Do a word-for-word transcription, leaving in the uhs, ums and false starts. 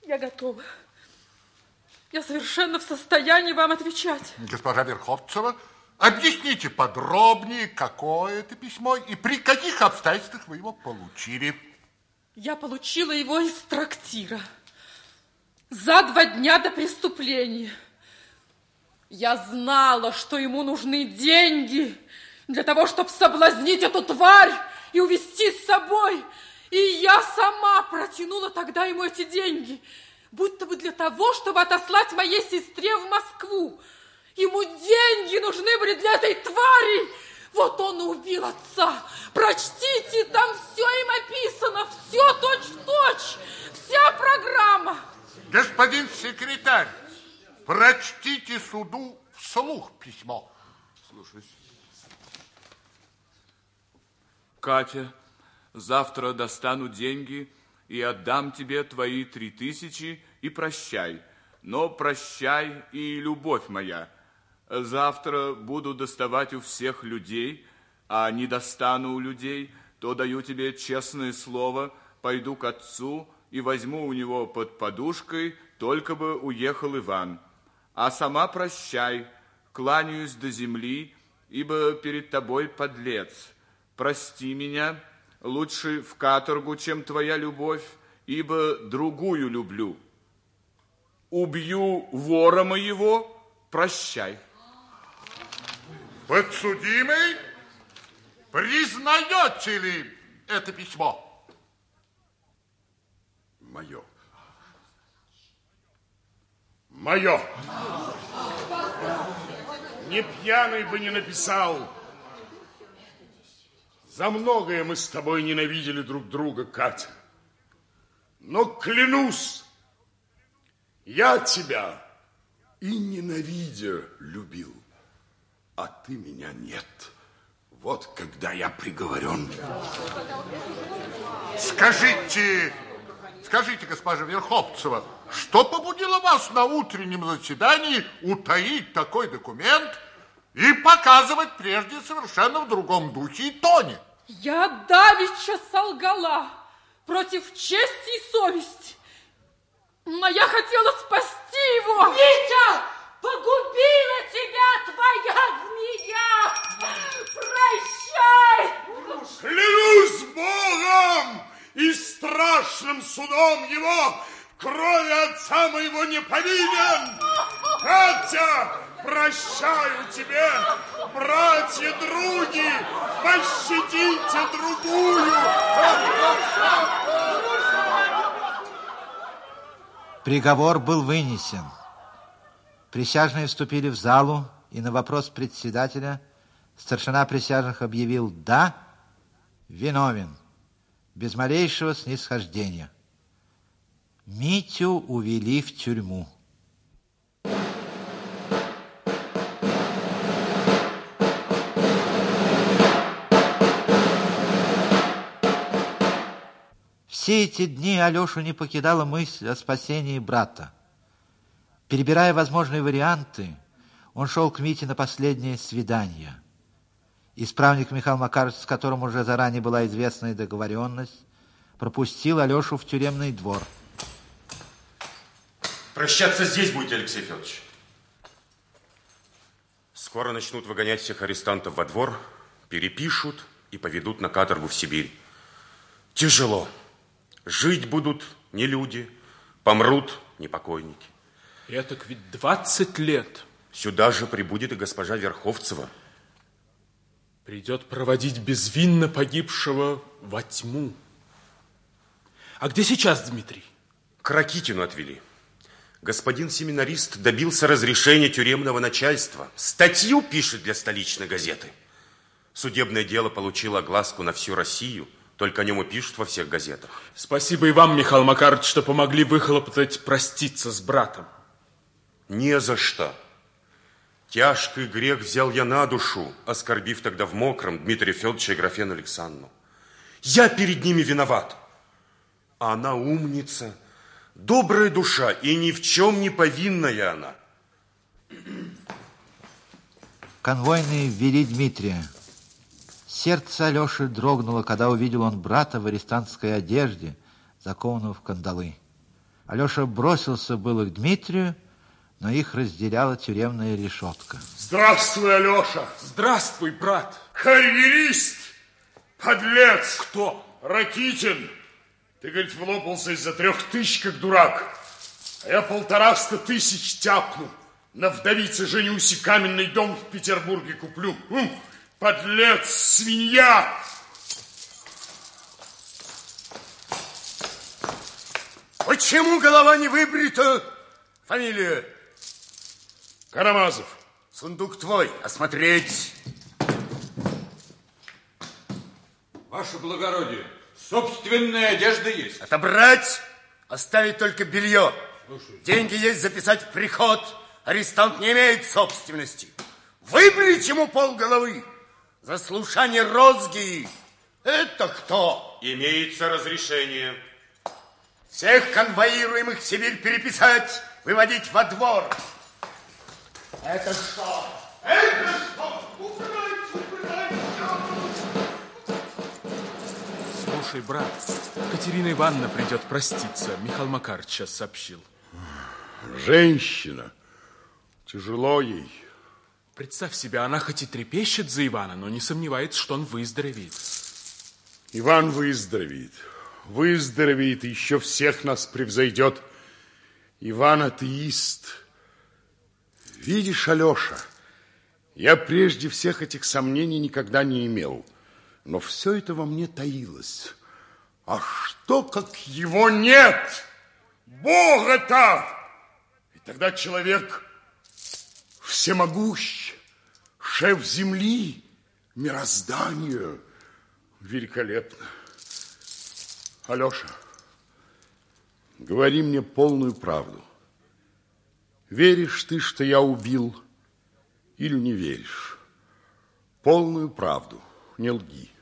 Я готова. Я совершенно в состоянии вам отвечать. Госпожа Верховцева, объясните подробнее, какое это письмо и при каких обстоятельствах вы его получили. Я получила его из трактира за два дня до преступления. Я знала, что ему нужны деньги для того, чтобы соблазнить эту тварь и увезти с собой. И я сама протянула тогда ему эти деньги, будто бы для того, чтобы отослать моей сестре в Москву. Ему деньги нужны были для этой твари. Вот он и убил отца. Прочтите, там все им описано, все точь-в-точь, вся программа. Господин секретарь, прочтите суду вслух письмо. Слушаюсь. Катя, завтра достану деньги и отдам тебе твои три тысячи и прощай. Но прощай и любовь моя. Завтра буду доставать у всех людей, а не достану у людей, то даю тебе честное слово, пойду к отцу и возьму у него под подушкой, только бы уехал Иван. А сама прощай, кланяюсь до земли, ибо перед тобой подлец. Прости меня, лучше в каторгу, чем твоя любовь, ибо другую люблю. Убью вора моего, прощай. Подсудимый, признаете ли это письмо? Мое. Мое. Не пьяный бы не написал. За многое мы с тобой ненавидели друг друга, Катя. Но клянусь, я тебя и ненавидя любил, а ты меня нет. Вот когда я приговорен. Скажите, скажите, госпожа Верховцева, что побудило вас на утреннем заседании утаить такой документ и показывать прежде совершенно в другом духе и тоне? Я давеча солгала против чести и совести. Но я хотела спасти его. Витя, погубила тебя твоя змея. Прощай. Клянусь Богом и страшным судом его, крови отца моего не повинен. Катя, прощаю тебе, братья-други, пощадите другую. Приговор был вынесен. Присяжные вступили в залу, и на вопрос председателя старшина присяжных объявил «да, виновен», без малейшего снисхождения. Митю увели в тюрьму. Все эти дни Алешу не покидала мысль о спасении брата. Перебирая возможные варианты, он шел к Мите на последнее свидание. Исправник Михаил Макарович, с которым уже заранее была известна договоренность, пропустил Алешу в тюремный двор. Прощаться здесь будете, Алексей Федорович. Скоро начнут выгонять всех арестантов во двор, перепишут и поведут на каторгу в Сибирь. Тяжело. Жить будут не люди, помрут не покойники. Этак ведь двадцать лет. Сюда же прибудет и госпожа Верховцева. Придет проводить безвинно погибшего во тьму. А где сейчас Дмитрий? К Ракитину отвели. Господин семинарист добился разрешения тюремного начальства. Статью пишет для столичной газеты. Судебное дело получило огласку на всю Россию. Только о нем и пишут во всех газетах. Спасибо и вам, Михаил Макарович, что помогли выхлопотать проститься с братом. Не за что. Тяжкий грех взял я на душу, оскорбив тогда в мокром Дмитрия Федоровича и Графену Александру. Я перед ними виноват. А она умница, добрая душа и ни в чем не повинная она. Конвойные ввели Дмитрия. Сердце Алеши дрогнуло, когда увидел он брата в арестантской одежде, закованного в кандалы. Алеша бросился было к Дмитрию, но их разделяла тюремная решетка. Здравствуй, Алеша. Здравствуй, брат. Карьерист, подлец. Кто? Ракитин. Ты, говорит, влопался из-за трех тысяч, как дурак. А я полтораста тысяч тяпну. На вдовице женюсь и каменный дом в Петербурге куплю. М, подлец, свинья. Почему голова не выбрита? Фамилия? Карамазов. Сундук твой. Осмотреть. Ваше благородие, собственная одежда есть. Отобрать. Оставить только белье. Слушай. Деньги есть, записать в приход. Арестант не имеет собственности. Выбрить ему полголовы. За слушание розги. Это кто? Имеется разрешение. Всех конвоируемых в Сибирь переписать, выводить во двор. Это что? Это что? Убирайте, убирайте. Слушай, брат, Катерина Ивановна придет проститься. Михаил Макарович сейчас сообщил. Женщина. Тяжело ей. Представь себе, она хоть и трепещет за Ивана, но не сомневается, что он выздоровеет. Иван выздоровеет. Выздоровеет и еще всех нас превзойдет. Иван атеист. Видишь, Алеша, я прежде всех этих сомнений никогда не имел. Но все это во мне таилось. А что, как его нет? Бога-то! И тогда человек всемогущ, шеф земли, мироздания. Великолепно. Алеша, говори мне полную правду. Веришь ты, что я убил, или не веришь? Полную правду, не лги.